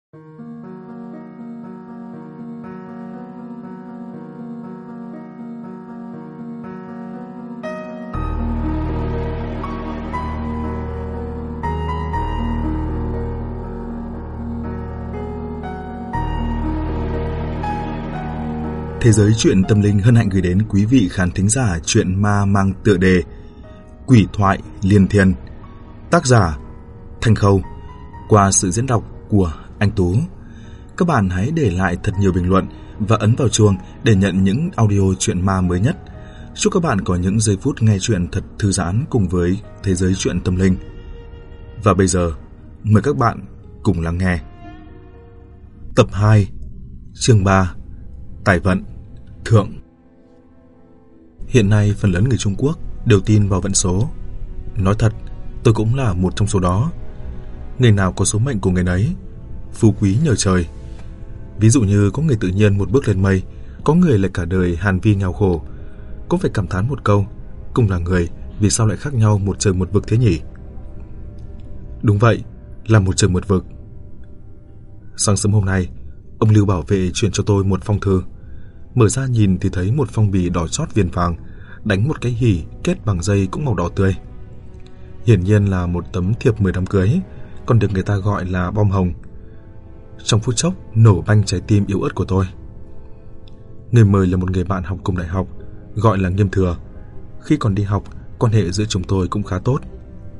Thế giới truyện tâm linh hân hạnh gửi đến quý vị khán thính giả truyện ma mang tựa đề Quỷ thoại liên thiên, tác giả Thanh Khâu, qua sự diễn đọc của anh Tú. Các bạn hãy để lại thật nhiều bình luận và ấn vào chuông để nhận những audio truyện ma mới nhất. Chúc các bạn có những giây phút nghe truyện thật thư giãn cùng với thế giới truyện tâm linh. Và bây giờ, mời các bạn cùng lắng nghe Tập 2, chương 3, Tài vận thượng. Hiện nay phần lớn người Trung Quốc đều tin vào vận số. Nói thật, tôi cũng là một trong số đó. Người nào có số mệnh của người nấy, phú quý nhờ trời. Ví dụ như có người tự nhiên một bước lên mây, có người lại cả đời hàn vi nghèo khổ. Cũng phải cảm thán một câu, cùng là người, vì sao lại khác nhau một trời một vực thế nhỉ? Đúng vậy, là một trời một vực. Sáng sớm hôm nay, ông Lưu bảo vệ chuyển cho tôi một phong thư. Mở ra nhìn thì thấy một phong bì đỏ chót viền vàng, đánh một cái hỉ kết bằng dây cũng màu đỏ tươi. Hiển nhiên là một tấm thiệp 10 đám cưới, còn được người ta gọi là bom hồng. Trong phút chốc nổ banh trái tim yếu ớt của tôi. Người mời là một người bạn học cùng đại học, gọi là Nghiêm Thừa. Khi còn đi học, quan hệ giữa chúng tôi cũng khá tốt.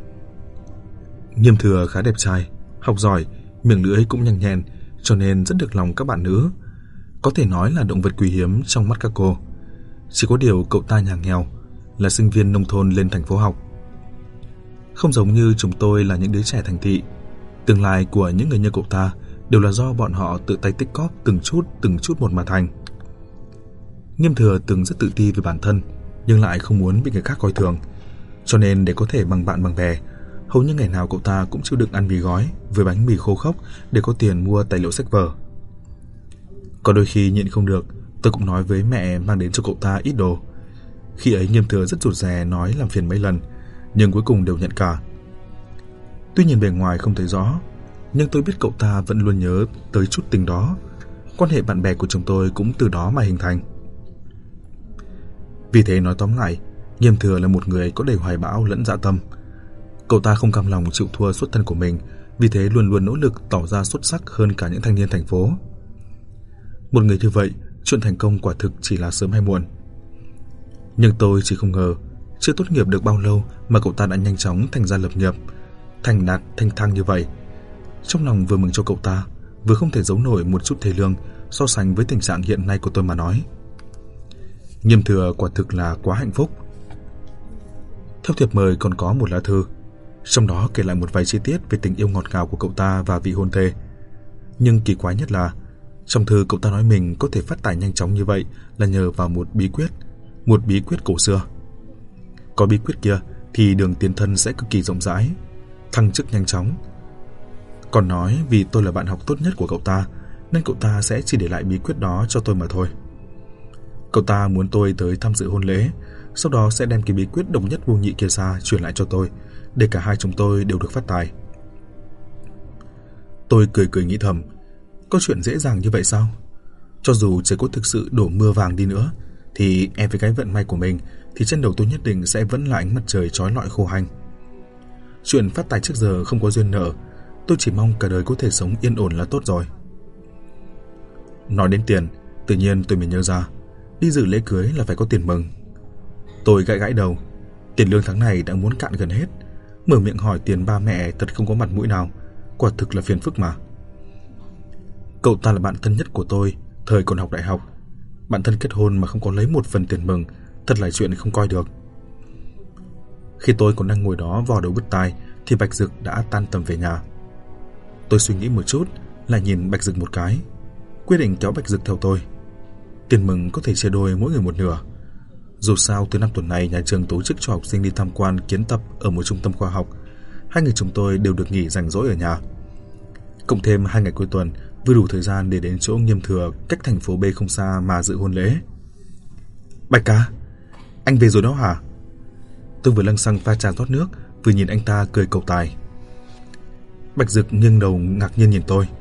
Nghiêm Thừa khá đẹp trai, học giỏi, miệng lưỡi cũng nhanh nhẹn, cho nên rất được lòng các bạn nữ. Có thể nói là động vật quý hiếm trong mắt các cô. Chỉ có điều cậu ta nhà nghèo, là sinh viên nông thôn lên thành phố học. Không giống như chúng tôi là những đứa trẻ thành thị. Tương lai của những người như cậu ta đều là do bọn họ tự tay tích cóp từng chút một mà thành. Nghiêm Thừa từng rất tự ti về bản thân, nhưng lại không muốn bị người khác coi thường. Cho nên để có thể bằng bạn bằng bè, hầu như ngày nào cậu ta cũng chịu đựng ăn mì gói với bánh mì khô khốc để có tiền mua tài liệu sách vở. Có đôi khi nhịn không được, tôi cũng nói với mẹ mang đến cho cậu ta ít đồ. Khi ấy Nghiêm Thừa rất rụt rè nói làm phiền mấy lần, nhưng cuối cùng đều nhận cả. Tuy nhìn bề ngoài không thấy rõ, nhưng tôi biết cậu ta vẫn luôn nhớ tới chút tình đó. Quan hệ bạn bè của chúng tôi cũng từ đó mà hình thành. Vì thế nói tóm lại, Nghiêm Thừa là một người có đầy hoài bão lẫn dã tâm. Cậu ta không cam lòng chịu thua xuất thân của mình, vì thế luôn luôn nỗ lực tỏ ra xuất sắc hơn cả những thanh niên thành phố. Một người như vậy, chuyện thành công quả thực chỉ là sớm hay muộn. Nhưng tôi chỉ không ngờ, chưa tốt nghiệp được bao lâu mà cậu ta đã nhanh chóng thành ra lập nghiệp, thành đạt thanh thang như vậy. Trong lòng vừa mừng cho cậu ta, vừa không thể giấu nổi một chút thê lương so sánh với tình trạng hiện nay của tôi mà nói. Nghiêm Thừa quả thực là quá hạnh phúc. Theo thiệp mời còn có một lá thư, trong đó kể lại một vài chi tiết về tình yêu ngọt ngào của cậu ta và vị hôn thê. Nhưng kỳ quái nhất là trong thư cậu ta nói mình có thể phát tài nhanh chóng như vậy là nhờ vào một bí quyết cổ xưa. Có bí quyết kia thì đường tiến thân sẽ cực kỳ rộng rãi, thăng chức nhanh chóng. Còn nói vì tôi là bạn học tốt nhất của cậu ta, nên cậu ta sẽ chỉ để lại bí quyết đó cho tôi mà thôi. Cậu ta muốn tôi tới tham dự hôn lễ, sau đó sẽ đem cái bí quyết độc nhất vô nhị kia ra truyền lại cho tôi, để cả hai chúng tôi đều được phát tài. Tôi cười nghĩ thầm, có chuyện dễ dàng như vậy sao? Cho dù trời có thực sự đổ mưa vàng đi nữa, thì em với cái vận may của mình thì trên đầu tôi nhất định sẽ vẫn là ánh mặt trời chói lọi khô hanh. Chuyện phát tài trước giờ không có duyên nợ, tôi chỉ mong cả đời có thể sống yên ổn là tốt rồi. Nói đến tiền, tự nhiên tôi mới nhớ ra, đi dự lễ cưới là phải có tiền mừng. Tôi gãi đầu, tiền lương tháng này đã muốn cạn gần hết, mở miệng hỏi tiền ba mẹ thật không có mặt mũi nào, quả thực là phiền phức mà. Cậu ta là bạn thân nhất của tôi thời còn học đại học. Bạn thân kết hôn mà không có lấy một phần tiền mừng, thật là chuyện không coi được. Khi tôi còn đang ngồi đó vò đầu bứt tai thì Bạch Dực đã tan tầm về nhà. Tôi suy nghĩ một chút, lại nhìn Bạch Dực một cái, quyết định kéo Bạch Dực theo tôi. Tiền mừng có thể chia đôi mỗi người một nửa. Dù sao từ năm tuần này nhà trường tổ chức cho học sinh đi tham quan kiến tập ở một trung tâm khoa học. Hai người chúng tôi đều được nghỉ rảnh rỗi ở nhà. Cộng thêm 2 ngày cuối tuần, vừa đủ thời gian để đến chỗ Nghiêm Thừa cách thành phố B không xa mà dự hôn lễ. Bạch ca, anh về rồi đó hả? Tôi vừa lăng xăng pha trà rót nước, vừa nhìn anh ta cười cầu tài. Bạch Dực nghiêng đầu ngạc nhiên nhìn tôi.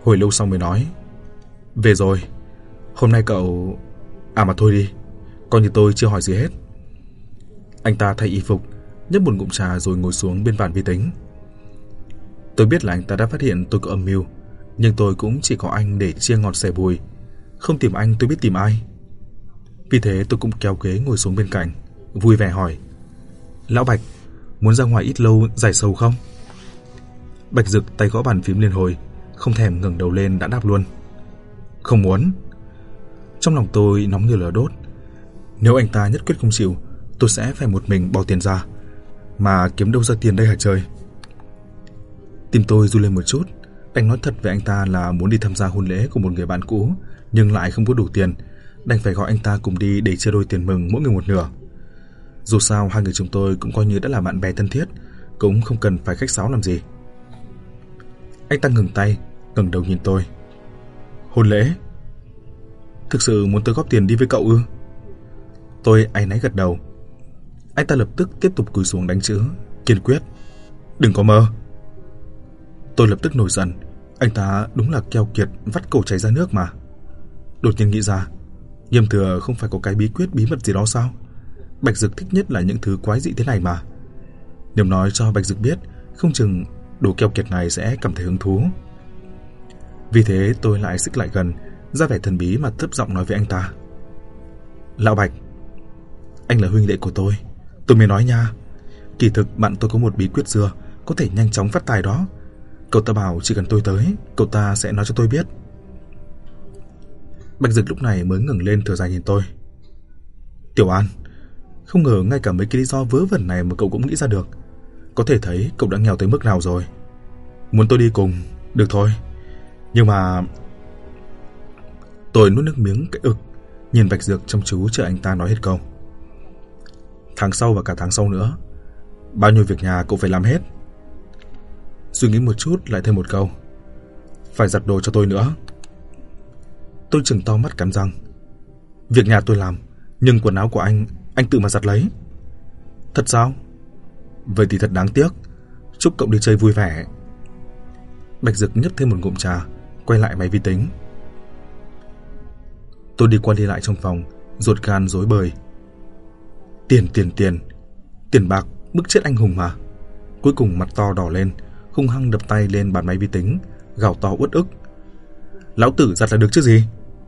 Hồi lâu sau mới nói: Về rồi, hôm nay cậu... À mà thôi đi, coi như tôi chưa hỏi gì hết. Anh ta thay y phục, nhấp một ngụm trà rồi ngồi xuống bên bàn vi tính. Tôi biết là anh ta đã phát hiện tôi có âm mưu, nhưng tôi cũng chỉ có anh để chia ngọt sẻ bùi. Không tìm anh tôi biết tìm ai. Vì thế tôi cũng kéo ghế ngồi xuống bên cạnh, vui vẻ hỏi: Lão Bạch, muốn ra ngoài ít lâu giải sầu không? Bạch Dực tay gõ bàn phím liên hồi, không thèm ngẩng đầu lên đã đáp luôn: Không muốn. Trong lòng tôi nóng như lửa đốt. Nếu anh ta nhất quyết không chịu, tôi sẽ phải một mình bỏ tiền ra. Mà kiếm đâu ra tiền đây hả trời? Tim tôi run lên một chút, đành nói thật với anh ta là muốn đi tham gia hôn lễ của một người bạn cũ, nhưng lại không có đủ tiền, đành phải gọi anh ta cùng đi để chia đôi tiền mừng mỗi người một nửa. Dù sao hai người chúng tôi cũng coi như đã là bạn bè thân thiết, cũng không cần phải khách sáo làm gì. Anh ta ngừng tay, ngẩng đầu nhìn tôi: Hôn lễ? Thực sự muốn tôi góp tiền đi với cậu ư? Tôi áy náy gật đầu. Anh ta lập tức tiếp tục cúi xuống đánh chữ, kiên quyết: Đừng có mơ. Tôi lập tức nổi giận. Anh ta đúng là keo kiệt, vắt cổ chảy ra nước mà. Đột nhiên nghĩ ra, Nghiêm Thừa không phải có cái bí quyết bí mật gì đó sao? Bạch Dực thích nhất là những thứ quái dị thế này mà. Nếu nói cho Bạch Dực biết, không chừng đồ keo kiệt này sẽ cảm thấy hứng thú. Vì thế tôi lại xích lại gần, ra vẻ thần bí mà thấp giọng nói với anh ta: Lão Bạch, anh là huynh đệ của tôi mới nói nha. Kỳ thực bạn tôi có một bí quyết dừa có thể nhanh chóng phát tài đó. Cậu ta bảo chỉ cần tôi tới, cậu ta sẽ nói cho tôi biết. Bạch Dực lúc này mới ngẩng lên thở dài nhìn tôi: Tiểu An, không ngờ ngay cả mấy cái lý do vớ vẩn này mà cậu cũng nghĩ ra được. Có thể thấy cậu đã nghèo tới mức nào rồi. Muốn tôi đi cùng, được thôi. Nhưng mà... Tôi nuốt nước miếng cái ực, nhìn Bạch Dược chăm chú chờ anh ta nói hết câu. Tháng sau và cả tháng sau nữa, bao nhiêu việc nhà cậu phải làm hết. Suy nghĩ một chút lại thêm một câu: Phải giặt đồ cho tôi nữa. Tôi trừng to mắt cắn răng: Việc nhà tôi làm, nhưng quần áo của anh tự mà giặt lấy. Thật sao? Vậy thì thật đáng tiếc. Chúc cậu đi chơi vui vẻ. Bạch Dực nhấp thêm một ngụm trà, quay lại máy vi tính. Tôi đi qua đi lại trong phòng, ruột gan rối bời. Tiền bạc bức chết anh hùng mà. Cuối cùng mặt to đỏ lên, hung hăng đập tay lên bàn máy vi tính, gào to uất ức: Lão tử giặt là được chứ gì?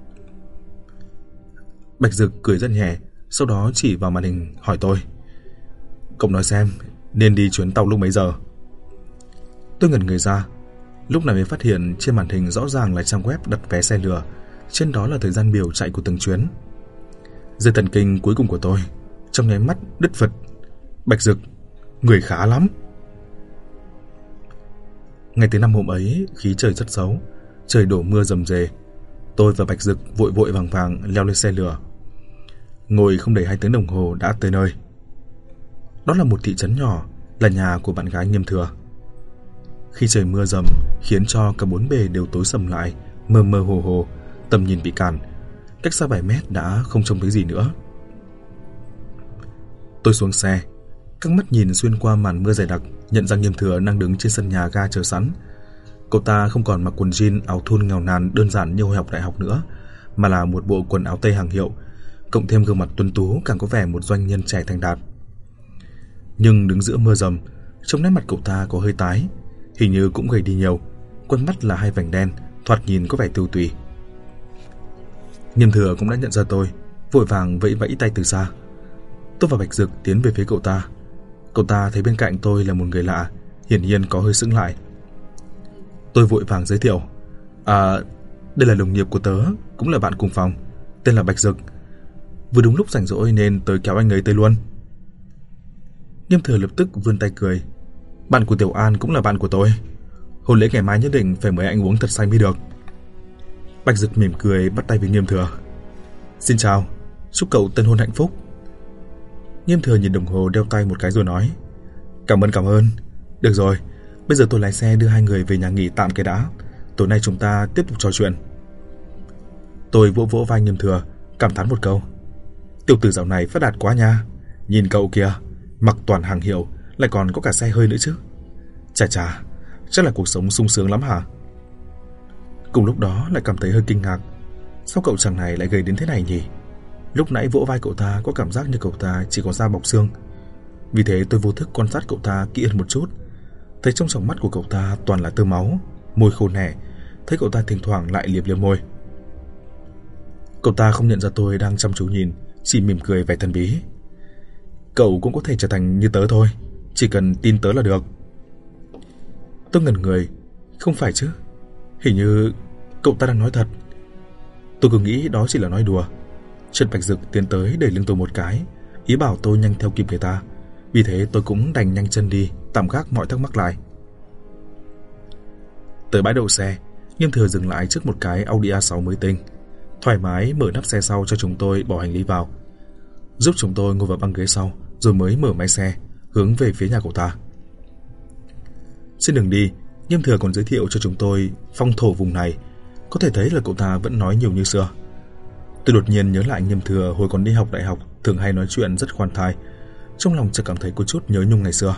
Bạch Dực cười rất nhẹ, sau đó chỉ vào màn hình hỏi tôi: Cậu nói xem, nên đi chuyến tàu lúc mấy giờ? Tôi ngẩn người ra, lúc này mới phát hiện trên màn hình rõ ràng là trang web đặt vé xe lửa, trên đó là thời gian biểu chạy của từng chuyến. Dây thần kinh cuối cùng của tôi trong nháy mắt đứt phật. Bạch Dực, người khá lắm. Ngày thứ 5 hôm ấy, khí trời rất xấu, trời đổ mưa rầm rề. Tôi và Bạch Dực vội vội vàng vàng leo lên xe lửa. Ngồi không đầy 2 tiếng đồng hồ đã tới nơi. Đó là một thị trấn nhỏ, là nhà của bạn gái Nghiêm Thừa. Khi trời mưa rầm khiến cho cả bốn bề đều tối sầm lại, mơ mơ hồ hồ, tầm nhìn bị cản, cách xa 7 mét đã không trông thấy gì nữa. Tôi xuống xe, căng mắt nhìn xuyên qua màn mưa dày đặc, nhận ra Nghiêm Thừa đang đứng trên sân nhà ga chờ sẵn. Cậu ta không còn mặc quần jean áo thun nghèo nàn đơn giản như hồi học đại học nữa, mà là một bộ quần áo tây hàng hiệu, cộng thêm gương mặt tuấn tú càng có vẻ một doanh nhân trẻ thành đạt. Nhưng đứng giữa mưa rầm, trông nét mặt cậu ta có hơi tái, hình như cũng gầy đi nhiều, quanh mắt là 2 vành đen, thoạt nhìn có vẻ tiêu tùy. Nghiêm Thừa cũng đã nhận ra tôi, vội vàng vẫy vẫy tay từ xa. Tôi và Bạch Dực tiến về phía cậu ta. Cậu ta thấy bên cạnh tôi là một người lạ, hiển nhiên có hơi sững lại. Tôi vội vàng giới thiệu: Đây là đồng nghiệp của tớ, cũng là bạn cùng phòng, tên là Bạch Dực. Vừa đúng lúc rảnh rỗi nên tớ kéo anh ấy tới luôn. Nghiêm Thừa lập tức vươn tay cười: Bạn của Tiểu An cũng là bạn của tôi. Hôn lễ ngày mai nhất định phải mời anh uống thật say mới được. Bạch Dực mỉm cười bắt tay với Nghiêm Thừa: Xin chào, chúc cậu tân hôn hạnh phúc. Nghiêm Thừa nhìn đồng hồ đeo tay một cái rồi nói: Cảm ơn. Được rồi, bây giờ tôi lái xe đưa 2 người về nhà nghỉ tạm cái đã. Tối nay chúng ta tiếp tục trò chuyện. Tôi vỗ vỗ vai Nghiêm Thừa, cảm thán một câu: Tiểu tử dạo này phát đạt quá nha. Nhìn cậu kìa, mặc toàn hàng hiệu, lại còn có cả xe hơi nữa chứ. Chà, chắc là cuộc sống sung sướng lắm hả? Cùng lúc đó lại cảm thấy hơi kinh ngạc. Sao cậu chàng này lại gầy đến thế này nhỉ? Lúc nãy vỗ vai cậu ta có cảm giác như cậu ta chỉ có da bọc xương. Vì thế tôi vô thức quan sát cậu ta kỹ hơn một chút. Thấy trong tròng mắt của cậu ta toàn là tơ máu, môi khô nẻ. Thấy cậu ta thỉnh thoảng lại liếm liếm môi. Cậu ta không nhận ra tôi đang chăm chú nhìn, chỉ mỉm cười vẻ thần bí. Cậu cũng có thể trở thành như tớ thôi, chỉ cần tin tớ là được. Tôi ngẩn người. Không phải chứ? Hình như cậu ta đang nói thật. Tôi cứ nghĩ đó chỉ là nói đùa. Trần Bạch Dực tiến tới đẩy lưng tôi một cái, ý bảo tôi nhanh theo kịp người ta. Vì thế tôi cũng đành nhanh chân đi, tạm gác mọi thắc mắc lại. Tới bãi đậu xe, Nghiêm Thừa dừng lại trước một cái Audi A6 mới tinh, thoải mái mở nắp xe sau cho chúng tôi bỏ hành lý vào, giúp chúng tôi ngồi vào băng ghế sau, rồi mới mở máy xe hướng về phía nhà cậu ta. Trên đường đi, Nghiêm Thừa còn giới thiệu cho chúng tôi phong thổ vùng này. Có thể thấy là cậu ta vẫn nói nhiều như xưa. Tôi đột nhiên nhớ lại Nghiêm Thừa hồi còn đi học đại học thường hay nói chuyện rất khoan thai. Trong lòng chợt cảm thấy có chút nhớ nhung ngày xưa.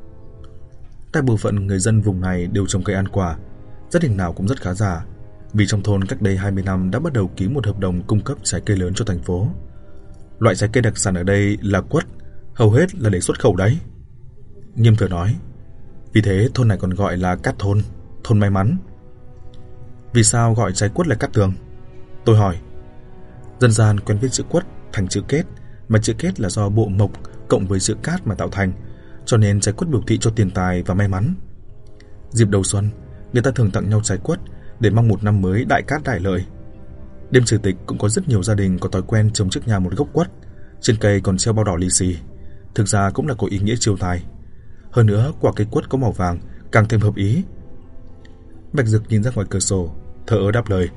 Đại bộ phận người dân vùng này đều trồng cây ăn quả, gia đình nào cũng rất khá giả, vì trong thôn cách đây 20 năm đã bắt đầu ký một hợp đồng cung cấp trái cây lớn cho thành phố. Loại trái cây đặc sản ở đây là quất, hầu hết là để xuất khẩu đấy. Nghiêm Thừa nói. Vì thế thôn này còn gọi là Cát Thôn, thôn may mắn. Vì sao gọi trái quất là cát tường? Tôi hỏi. Dân gian quen viết chữ quất thành chữ kết, mà chữ kết là do bộ mộc cộng với chữ cát mà tạo thành, cho nên trái quất biểu thị cho tiền tài và may mắn. Dịp đầu xuân, người ta thường tặng nhau trái quất để mong một năm mới đại cát đại lợi. Đêm trừ tịch cũng có rất nhiều gia đình có thói quen trồng trước nhà một gốc quất, trên cây còn treo bao đỏ lì xì. Thực ra cũng là có ý nghĩa chiêu tài. Hơn nữa, quả cây quất có màu vàng càng thêm hợp ý. Bạch Dực nhìn ra ngoài cửa sổ, thở ơ đáp lời.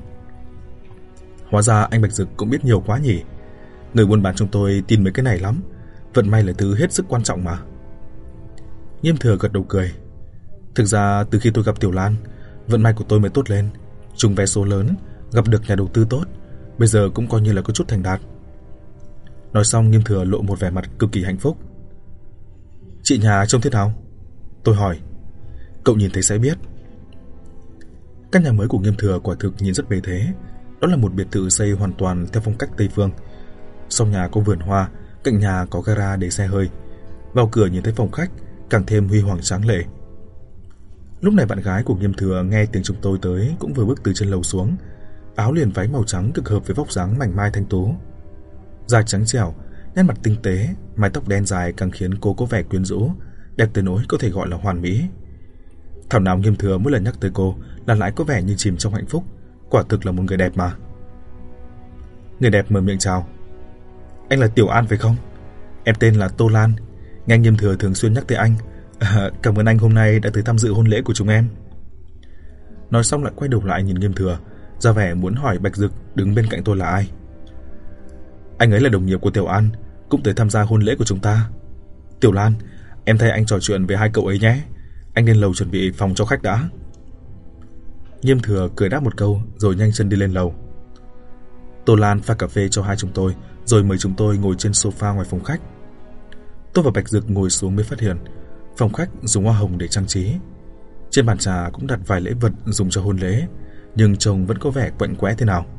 Hóa ra anh Bạch Dực cũng biết nhiều quá nhỉ. Người buôn bán chúng tôi tin mấy cái này lắm. Vận may là thứ hết sức quan trọng mà. Nghiêm Thừa gật đầu cười. Thực ra từ khi tôi gặp Tiểu Lan, vận may của tôi mới tốt lên. Trúng vé số lớn, gặp được nhà đầu tư tốt, bây giờ cũng coi như là có chút thành đạt. Nói xong, Nghiêm Thừa lộ một vẻ mặt cực kỳ hạnh phúc. Chị nhà trông thế nào? Tôi hỏi. Cậu nhìn thấy sẽ biết. Căn nhà mới của Nghiêm Thừa quả thực nhìn rất bề thế. Đó là một biệt thự xây hoàn toàn theo phong cách Tây phương. Sau nhà có vườn hoa, cạnh nhà có gara để xe hơi. Vào cửa nhìn thấy phòng khách, càng thêm huy hoàng tráng lệ. Lúc này bạn gái của Nghiêm Thừa nghe tiếng chúng tôi tới cũng vừa bước từ trên lầu xuống. Áo liền váy màu trắng cực hợp với vóc dáng mảnh mai thanh tú. Da trắng trẻo, nét mặt tinh tế, mái tóc đen dài càng khiến cô có vẻ quyến rũ, đẹp tới nỗi có thể gọi là hoàn mỹ. Thảo nào Nghiêm Thừa mỗi lần nhắc tới cô là lại có vẻ như chìm trong hạnh phúc. Quả thực là một người đẹp mà. Người đẹp mở miệng chào. Anh là Tiểu An phải không? Em tên là Tô Lan. Nghe Nghiêm Thừa thường xuyên nhắc tới anh. Cảm ơn anh hôm nay đã tới tham dự hôn lễ của chúng em. Nói xong lại quay đầu lại nhìn Nghiêm Thừa, ra vẻ muốn hỏi Bạch Dực đứng bên cạnh tôi là ai. Anh ấy là đồng nghiệp của Tiểu An, cũng tới tham gia hôn lễ của chúng ta. Tiểu Lan, em thay anh trò chuyện với hai cậu ấy nhé. Anh lên lầu chuẩn bị phòng cho khách đã. Nghiêm Thừa cười đáp một câu rồi nhanh chân đi lên lầu. Tô Lan pha cà phê cho hai chúng tôi, rồi mời chúng tôi ngồi trên sofa ngoài phòng khách. Tôi và Bạch Dực ngồi xuống mới phát hiện phòng khách dùng hoa hồng để trang trí. Trên bàn trà cũng đặt vài lễ vật dùng cho hôn lễ, nhưng trông vẫn có vẻ quạnh quẽ thế nào.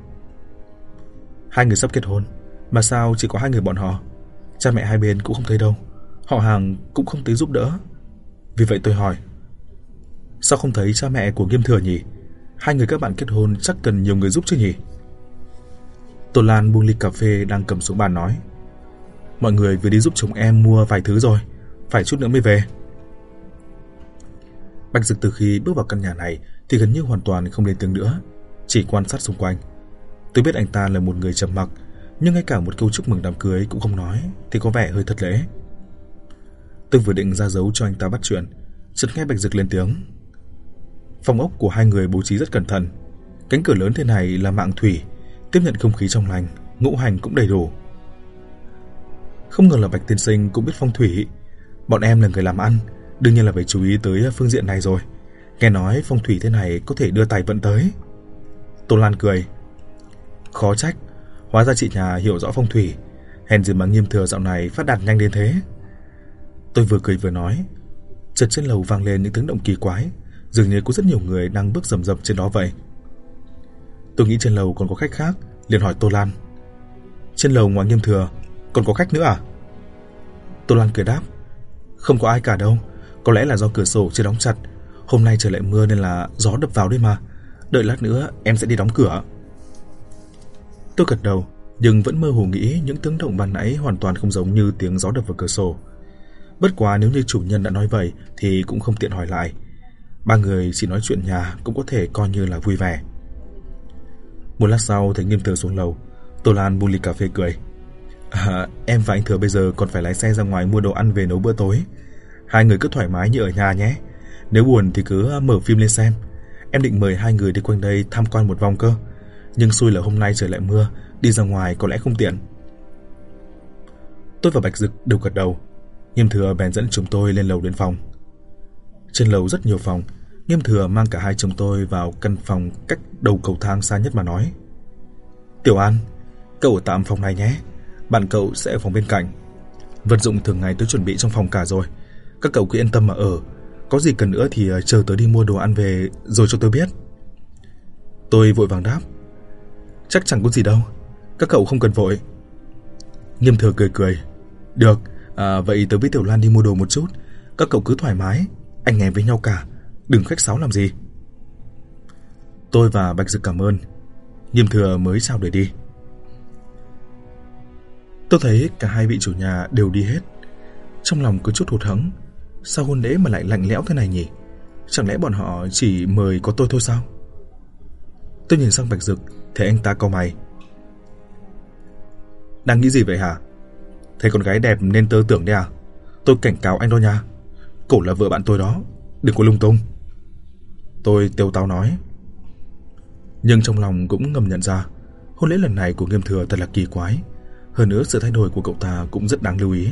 Hai người sắp kết hôn, mà sao chỉ có hai người bọn họ? Cha mẹ hai bên cũng không thấy đâu, họ hàng cũng không tới giúp đỡ. Vì vậy tôi hỏi, sao không thấy cha mẹ của Nghiêm Thừa nhỉ? Hai người các bạn kết hôn chắc cần nhiều người giúp chứ nhỉ? Tô Lan buông ly cà phê đang cầm xuống bàn nói, mọi người vừa đi giúp chồng em mua vài thứ rồi, phải chút nữa mới về. Bạch Dực từ khi bước vào căn nhà này thì gần như hoàn toàn không lên tiếng nữa, chỉ quan sát xung quanh. Tôi biết anh ta là một người trầm mặc, nhưng ngay cả một câu chúc mừng đám cưới cũng không nói thì có vẻ hơi thất lễ. Tôi vừa định ra dấu cho anh ta bắt chuyện, chợt nghe Bạch Dực lên tiếng. Phòng ốc của hai người bố trí rất cẩn thận, cánh cửa lớn thế này là mạng thủy, tiếp nhận không khí trong lành, ngũ hành cũng đầy đủ. Không ngờ là Bạch tiên sinh cũng biết phong thủy. Bọn em là người làm ăn, đương nhiên là phải chú ý tới phương diện này rồi. Nghe nói phong thủy thế này có thể đưa tài vận tới. Tô Lan cười. Khó trách, hóa ra chị nhà hiểu rõ phong thủy, hèn gì mà Nghiêm Thừa dạo này phát đạt nhanh đến thế. Tôi vừa cười vừa nói. Chợt trên lầu vang lên những tiếng động kỳ quái, dường như có rất nhiều người đang bước rầm rập trên đó vậy. Tôi nghĩ trên lầu còn có khách khác, liền hỏi Tô Lan. Trên lầu ngoài Nghiêm Thừa còn có khách nữa à? Tô Lan cười đáp. Không có ai cả đâu, có lẽ là do cửa sổ chưa đóng chặt. Hôm nay trời lại mưa nên là gió đập vào đấy mà. Đợi lát nữa em sẽ đi đóng cửa. Tôi gật đầu, nhưng vẫn mơ hồ nghĩ những tiếng động ban nãy hoàn toàn không giống như tiếng gió đập vào cửa sổ. Bất quá nếu như chủ nhân đã nói vậy thì cũng không tiện hỏi lại. Ba người chỉ nói chuyện nhà cũng có thể coi như là vui vẻ. Một lát sau thấy Nghiêm Thừa xuống lầu, Tô Lan buông ly cà phê cười. Em và anh Thừa bây giờ còn phải lái xe ra ngoài mua đồ ăn về nấu bữa tối. Hai người cứ thoải mái như ở nhà nhé. Nếu buồn thì cứ mở phim lên xem. Em định mời hai người đi quanh đây tham quan một vòng cơ, nhưng xui là hôm nay trời lại mưa, đi ra ngoài có lẽ không tiện. Tôi và Bạch Dực đều gật đầu. Nghiêm Thừa bèn dẫn chúng tôi lên lầu đến phòng. Trên lầu rất nhiều phòng. Nghiêm Thừa mang cả hai chúng tôi vào căn phòng cách đầu cầu thang xa nhất mà nói. Tiểu An, cậu ở tạm phòng này nhé. Bạn cậu sẽ ở phòng bên cạnh. Vật dụng thường ngày tôi chuẩn bị trong phòng cả rồi. Các cậu cứ yên tâm mà ở. Có gì cần nữa thì chờ tới đi mua đồ ăn về rồi cho tôi biết. Tôi vội vàng đáp. Chắc chẳng có gì đâu, các cậu không cần vội. Nghiêm Thừa cười cười. Được, vậy tớ với Tiểu Lan đi mua đồ một chút. Các cậu cứ thoải mái, anh em với nhau cả, đừng khách sáo làm gì. Tôi và Bạch Dực cảm ơn. Nghiêm Thừa mới chào để đi. Tôi thấy cả hai vị chủ nhà đều đi hết. Trong lòng có chút hụt hẫng. Sao hôn lễ mà lại lạnh lẽo thế này nhỉ? Chẳng lẽ bọn họ chỉ mời có tôi thôi sao? Tôi nhìn sang Bạch Dực, thấy anh ta cau mày. Đang nghĩ gì vậy hả? Thấy con gái đẹp nên tơ tưởng đấy à? Tôi cảnh cáo anh đó nha. Cổ là vợ bạn tôi đó, đừng có lung tung. Tôi têu táo nói. Nhưng trong lòng cũng ngầm nhận ra hôn lễ lần này của Nghiêm Thừa thật là kỳ quái. Hơn nữa sự thay đổi của cậu ta cũng rất đáng lưu ý.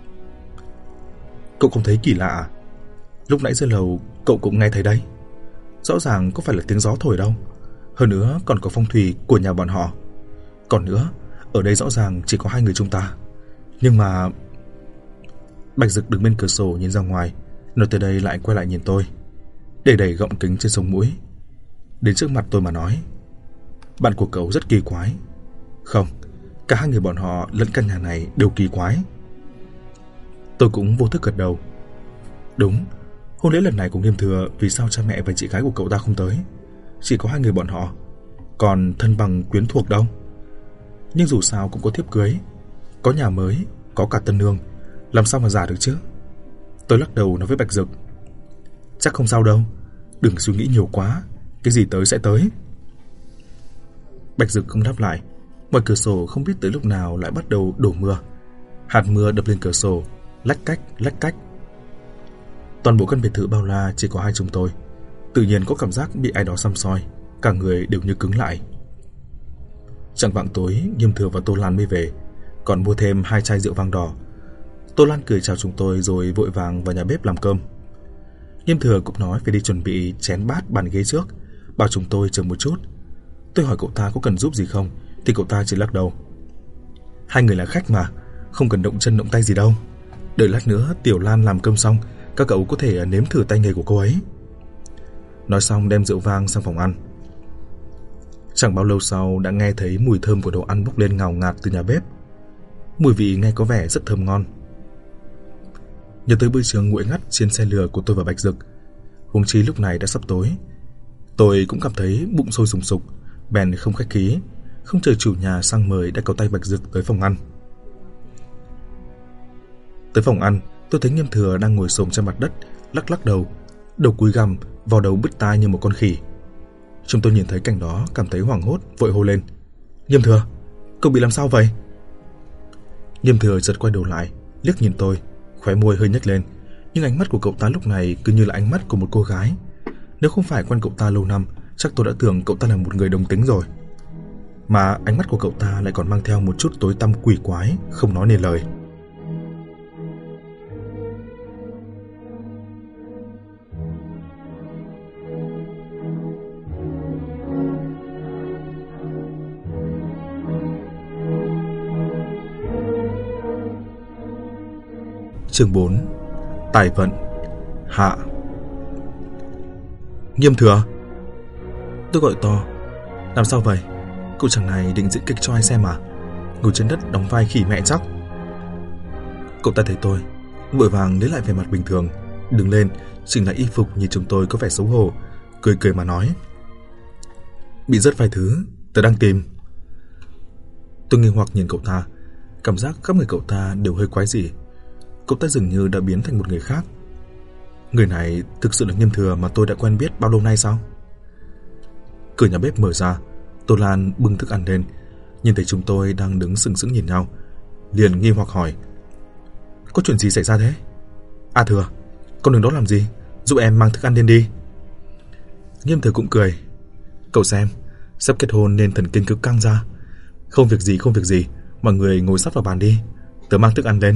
Cậu không thấy kỳ lạ à? Lúc nãy dưới lầu cậu cũng nghe thấy đấy. Rõ ràng có phải là tiếng gió thổi đâu. Hơn nữa còn có phong thủy của nhà bọn họ. Còn nữa, ở đây rõ ràng chỉ có hai người chúng ta. Nhưng mà... Bạch Dực đứng bên cửa sổ nhìn ra ngoài, nói tới đây lại quay lại nhìn tôi, để đẩy gọng kính trên sống mũi đến trước mặt tôi mà nói. Bạn của cậu rất kỳ quái. Không, cả hai người bọn họ lẫn căn nhà này đều kỳ quái. Tôi cũng vô thức gật đầu. Đúng, hôn lễ lần này của Nghiêm Thừa vì sao cha mẹ và chị gái của cậu ta không tới? Chỉ có hai người bọn họ, còn thân bằng quyến thuộc đâu. Nhưng dù sao cũng có thiếp cưới, có nhà mới, có cả tân nương, làm sao mà giả được chứ? Tôi lắc đầu nói với Bạch Dực. Chắc không sao đâu, đừng suy nghĩ nhiều quá, cái gì tới sẽ tới. Bạch Dực không đáp lại. Ngoài cửa sổ không biết tới lúc nào lại bắt đầu đổ mưa. Hạt mưa đập lên cửa sổ, lách cách. Toàn bộ căn biệt thự bao la chỉ có hai chúng tôi. Tự nhiên có cảm giác bị ai đó săm soi, cả người đều như cứng lại. Chẳng vạng tối, Nghiêm Thừa và Tô Lan mới về, còn mua thêm 2 chai rượu vang đỏ. Tô Lan cười chào chúng tôi rồi vội vàng vào nhà bếp làm cơm. Nghiêm Thừa cũng nói phải đi chuẩn bị chén bát bàn ghế trước, bảo chúng tôi chờ một chút. Tôi hỏi cậu ta có cần giúp gì không thì cậu ta chỉ lắc đầu. Hai người là khách mà, không cần động chân động tay gì đâu. Đợi lát nữa Tiểu Lan làm cơm xong, các cậu có thể nếm thử tay nghề của cô ấy. Nói xong đem rượu vang sang phòng ăn. Chẳng bao lâu sau đã nghe thấy mùi thơm của đồ ăn bốc lên ngào ngạt từ nhà bếp. Mùi vị nghe có vẻ rất thơm ngon. Nhớ tới bữa trưa nguội ngắt trên xe lừa của tôi và Bạch Dực, huống chi lúc này đã sắp tối, tôi cũng cảm thấy bụng sôi sùng sục, bèn không khách khí, không chờ chủ nhà sang mời đã kéo tay Bạch Dực tới phòng ăn. Tới phòng ăn, tôi thấy Nghiêm Thừa đang ngồi xổm trên mặt đất, lắc đầu cúi gằm, vò đầu bứt tai như một con khỉ. Chúng tôi nhìn thấy cảnh đó cảm thấy hoảng hốt, vội hô lên. Nghiêm Thừa, cậu bị làm sao vậy? Nghiêm Thừa chợt quay đầu lại, liếc nhìn tôi, khóe môi hơi nhếch lên, nhưng ánh mắt của cậu ta lúc này cứ như là ánh mắt của một cô gái. Nếu không phải quen cậu ta lâu năm, chắc tôi đã tưởng cậu ta là một người đồng tính rồi. Mà ánh mắt của cậu ta lại còn mang theo một chút tối tăm quỷ quái, không nói nên lời. Chương 4. Tài vận hạ. Nghiêm Thừa, tôi gọi to. Làm sao vậy? Cậu chàng này định diễn kịch cho ai xem à? Ngồi trên đất đóng vai khỉ mẹ chắc. Cậu ta thấy tôi, vội vàng lấy lại vẻ mặt bình thường, đứng lên, chỉnh lại y phục nhìn chúng tôi có vẻ xấu hổ, cười cười mà nói: Bị rớt vài thứ, tớ đang tìm. Tôi nghi hoặc nhìn cậu ta, cảm giác khắp người cậu ta đều hơi quái dị. Cậu ta dường như đã biến thành một người khác. Người này thực sự là Nghiêm Thừa mà tôi đã quen biết bao lâu nay sao? Cửa nhà bếp mở ra, Tô Lan bưng thức ăn lên, nhìn thấy chúng tôi đang đứng sừng sững nhìn nhau, liền nghi hoặc hỏi: Có chuyện gì xảy ra thế? À Thừa, con đứng đó làm gì? Giúp em mang thức ăn lên đi. Nghiêm Thừa cũng cười: Cậu xem, sắp kết hôn nên thần kinh cứ căng ra. Không việc gì, mọi người ngồi sát vào bàn đi, tớ mang thức ăn lên.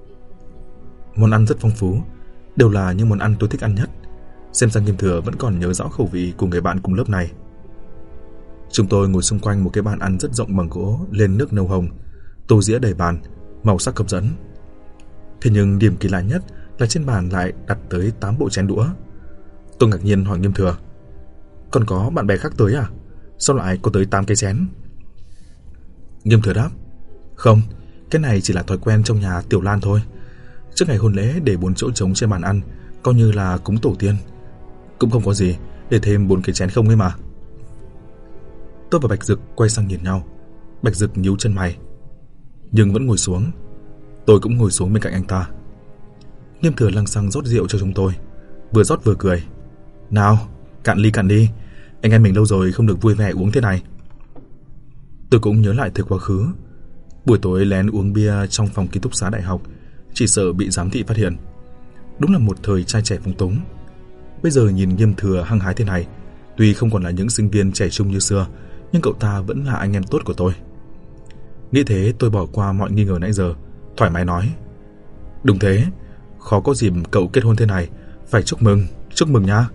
Món ăn rất phong phú, đều là những món ăn tôi thích ăn nhất. Xem ra Nghiêm Thừa vẫn còn nhớ rõ khẩu vị của người bạn cùng lớp này. Chúng tôi ngồi xung quanh một cái bàn ăn rất rộng bằng gỗ, lên nước nâu hồng, tô dĩa đầy bàn, màu sắc hấp dẫn. Thế nhưng điểm kỳ lạ nhất là trên bàn lại đặt tới 8 bộ chén đũa. Tôi ngạc nhiên hỏi Nghiêm Thừa: Còn có bạn bè khác tới à? Sao lại có tới 8 cái chén? Nghiêm Thừa đáp: Không, cái này chỉ là thói quen trong nhà Tiểu Lan thôi. Trước ngày hôn lễ để 4 chỗ trống trên bàn ăn, coi như là cúng tổ tiên. Cũng không có gì, để thêm 4 cái chén không ấy mà. Tôi và Bạch Dực quay sang nhìn nhau. Bạch Dực nhíu chân mày, nhưng vẫn ngồi xuống. Tôi cũng ngồi xuống bên cạnh anh ta. Nghiêm Thừa lăng xăng rót rượu cho chúng tôi, vừa rót vừa cười: Nào, cạn ly, anh em mình lâu rồi không được vui vẻ uống thế này. Tôi cũng nhớ lại thời quá khứ. Buổi tối lén uống bia trong phòng ký túc xá đại học, chỉ sợ bị giám thị phát hiện. Đúng là một thời trai trẻ phóng túng. Bây giờ nhìn Nghiêm Thừa hăng hái thế này, tuy không còn là những sinh viên trẻ trung như xưa, nhưng cậu ta vẫn là anh em tốt của tôi. Nghĩ thế tôi bỏ qua mọi nghi ngờ nãy giờ, thoải mái nói: Đúng thế, khó có dịp cậu kết hôn thế này, phải chúc mừng nhá.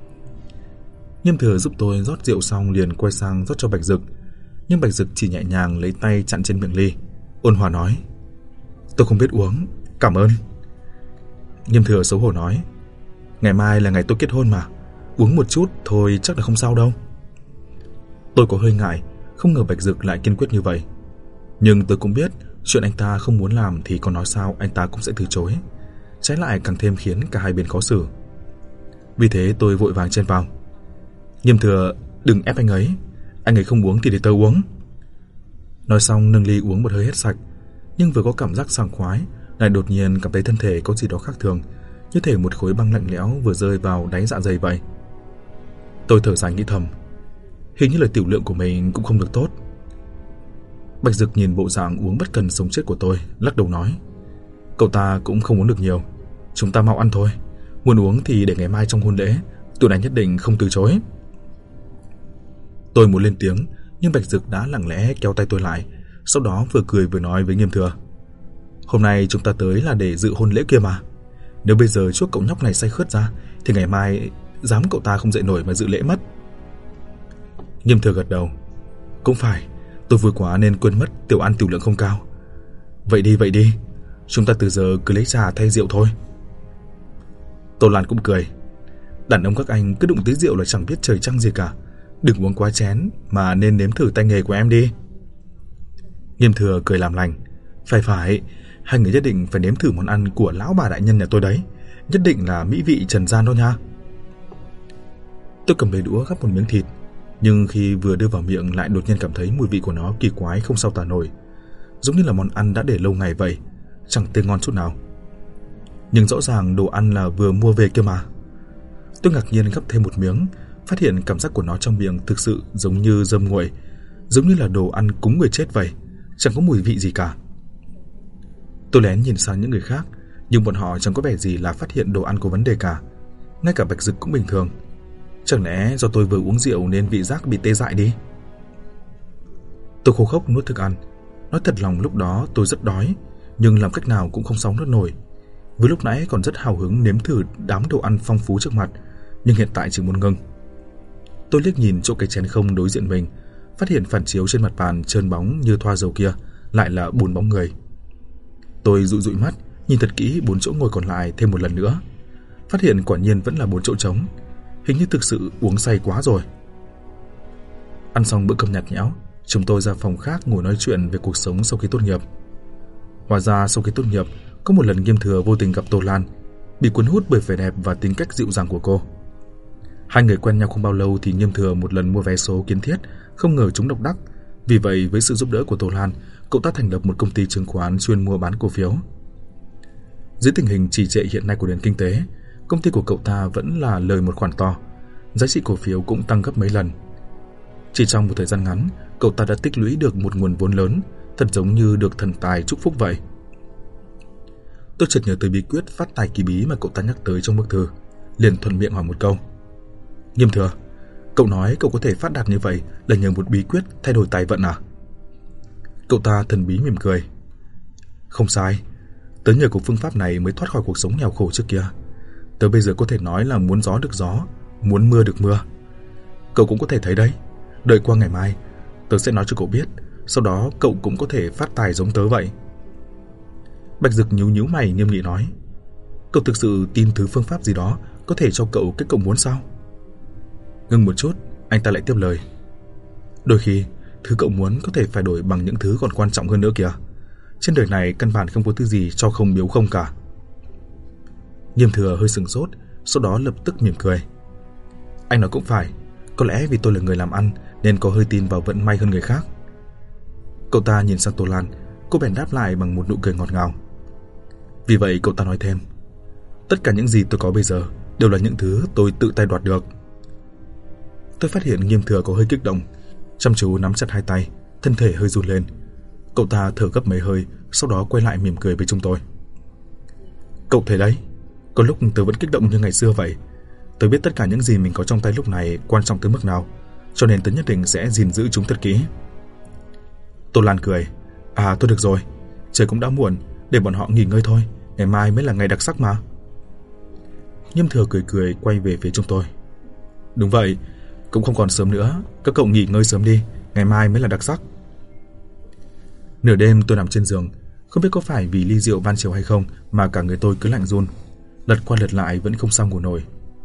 Nghiêm Thừa giúp tôi rót rượu xong liền quay sang rót cho Bạch Dực, nhưng Bạch Dực chỉ nhẹ nhàng lấy tay chặn trên miệng ly, ôn hòa nói: Tôi không biết uống, cảm ơn. Nghiêm Thừa xấu hổ nói: Ngày mai là ngày tôi kết hôn mà, uống một chút thôi chắc là không sao đâu. Tôi có hơi ngại, không ngờ Bạch Dực lại kiên quyết như vậy. Nhưng tôi cũng biết chuyện anh ta không muốn làm thì có nói sao anh ta cũng sẽ từ chối, trái lại càng thêm khiến cả hai bên khó xử. Vì thế tôi vội vàng chen vào: Nghiêm Thừa, đừng ép anh ấy không uống thì để tớ uống. Nói xong nâng ly uống một hơi hết sạch, nhưng vừa có cảm giác sảng khoái, lại đột nhiên cảm thấy thân thể có gì đó khác thường, như thể một khối băng lạnh lẽo vừa rơi vào đáy dạ dày vậy. Tôi thở dài nghĩ thầm, hình như là tiểu lượng của mình cũng không được tốt. Bạch Dực nhìn bộ dạng uống bất cần sống chết của tôi, lắc đầu nói: Cậu ta cũng không uống được nhiều, chúng ta mau ăn thôi. Muốn uống thì để ngày mai trong hôn lễ, tụi này nhất định không từ chối. Tôi muốn lên tiếng, nhưng Bạch Dực đã lặng lẽ kéo tay tôi lại, sau đó vừa cười vừa nói với Nghiêm Thừa: Hôm nay chúng ta tới là để dự hôn lễ kia mà. Nếu bây giờ chuốc cậu nhóc này say khướt ra, thì ngày mai dám cậu ta không dậy nổi mà dự lễ mất. Nghiêm Thừa gật đầu: Cũng phải, tôi vui quá nên quên mất tiểu ăn tiểu lượng không cao. Vậy đi, chúng ta từ giờ cứ lấy trà thay rượu thôi. Tô Lan cũng cười: Đàn ông các anh cứ đụng tới rượu là chẳng biết trời trăng gì cả, đừng uống quá chén mà nên nếm thử tay nghề của em đi. Nghiêm Thừa cười làm lành: Phải, hai người nhất định phải nếm thử món ăn của lão bà đại nhân nhà tôi đấy, nhất định là mỹ vị trần gian đó nha. Tôi cầm lấy đũa gắp một miếng thịt, nhưng khi vừa đưa vào miệng lại đột nhiên cảm thấy mùi vị của nó kỳ quái không sao tả nổi, giống như là món ăn đã để lâu ngày vậy, chẳng tê ngon chút nào. Nhưng rõ ràng đồ ăn là vừa mua về kia mà. Tôi ngạc nhiên gắp thêm một miếng, phát hiện cảm giác của nó trong miệng thực sự giống như dâm nguội, giống như là đồ ăn cúng người chết vậy, chẳng có mùi vị gì cả. Tôi lén nhìn sang những người khác, nhưng bọn họ chẳng có vẻ gì là phát hiện đồ ăn có vấn đề cả. Ngay cả Bạch Dực cũng bình thường. Chẳng lẽ do tôi vừa uống rượu nên vị giác bị tê dại đi? Tôi khô khốc nuốt thức ăn. Nói thật lòng lúc đó tôi rất đói, nhưng làm cách nào cũng không sống nuốt nổi. Với lúc nãy còn rất hào hứng nếm thử đám đồ ăn phong phú trước mặt, nhưng hiện tại chỉ muốn ngưng. Tôi liếc nhìn chỗ cái chén không đối diện mình, phát hiện phản chiếu trên mặt bàn trơn bóng như thoa dầu kia lại là 4 bóng người. Tôi dụi mắt nhìn thật kỹ 4 chỗ ngồi còn lại thêm một lần nữa, phát hiện quả nhiên vẫn là 4 chỗ trống. Hình như thực sự uống say quá rồi. Ăn xong bữa cơm nhạt nhẽo, chúng tôi ra phòng khác ngồi nói chuyện về cuộc sống sau khi tốt nghiệp. Hóa ra sau khi tốt nghiệp, có một lần Nghiêm Thừa vô tình gặp Tô Lan, bị cuốn hút bởi vẻ đẹp và tính cách dịu dàng của cô. Hai người quen nhau không bao lâu thì Nghiêm Thừa một lần mua vé số kiến thiết, không ngờ trúng độc đắc. Vì vậy, với sự giúp đỡ của Tô Lan, cậu ta thành lập một công ty chứng khoán chuyên mua bán cổ phiếu. Dưới tình hình trì trệ hiện nay của nền kinh tế, công ty của cậu ta vẫn là lời một khoản to, giá trị cổ phiếu cũng tăng gấp mấy lần. Chỉ trong một thời gian ngắn, cậu ta đã tích lũy được một nguồn vốn lớn, thật giống như được thần tài chúc phúc vậy. Tôi chợt nhớ tới bí quyết phát tài kỳ bí mà cậu ta nhắc tới trong bức thư, liền thuận miệng hỏi một câu: Nghiêm Thừa, cậu nói cậu có thể phát đạt như vậy là nhờ một bí quyết thay đổi tài vận à? Cậu ta thần bí mỉm cười: Không sai, tớ nhờ của phương pháp này mới thoát khỏi cuộc sống nghèo khổ trước kia. Tớ bây giờ có thể nói là muốn gió được gió, muốn mưa được mưa. Cậu cũng có thể thấy đấy, đợi qua ngày mai, tớ sẽ nói cho cậu biết, sau đó cậu cũng có thể phát tài giống tớ vậy. Bạch Dực nhíu mày nghiêm nghị nói: Cậu thực sự tin thứ phương pháp gì đó có thể cho cậu cái cậu muốn sao? Ngừng một chút, anh ta lại tiếp lời: Đôi khi, thứ cậu muốn có thể phải đổi bằng những thứ còn quan trọng hơn nữa kìa. Trên đời này căn bản không có thứ gì cho không biếu không cả. Nghiêm Thừa hơi sửng sốt, sau đó lập tức mỉm cười: Anh nói cũng phải, có lẽ vì tôi là người làm ăn nên có hơi tin vào vận may hơn người khác. Cậu ta nhìn sang Tô Lan, cô bèn đáp lại bằng một nụ cười ngọt ngào. Vì vậy cậu ta nói thêm: Tất cả những gì tôi có bây giờ đều là những thứ tôi tự tay đoạt được. Tôi phát hiện Nghiêm Thừa có hơi kích động, chăm chú nắm chặt hai tay, thân thể hơi run lên. Cậu ta thở gấp mấy hơi, sau đó quay lại mỉm cười với chúng tôi: Cậu thấy đấy, có lúc tớ vẫn kích động như ngày xưa vậy. Tớ biết tất cả những gì mình có trong tay lúc này quan trọng tới mức nào, cho nên tớ nhất định sẽ gìn giữ chúng thật kỹ. Tô Lan cười: Thôi được rồi, trời cũng đã muộn, để bọn họ nghỉ ngơi thôi, ngày mai mới là ngày đặc sắc mà. Nghiêm Thừa cười quay về phía chúng tôi: Đúng vậy, cũng không còn sớm nữa, các cậu nghỉ ngơi sớm đi, ngày mai mới là đặc sắc. Nửa đêm tôi nằm trên giường, không biết có phải vì ly rượu ban chiều hay không mà cả người tôi cứ lạnh run, lật qua lật lại vẫn không sao ngủ nổi.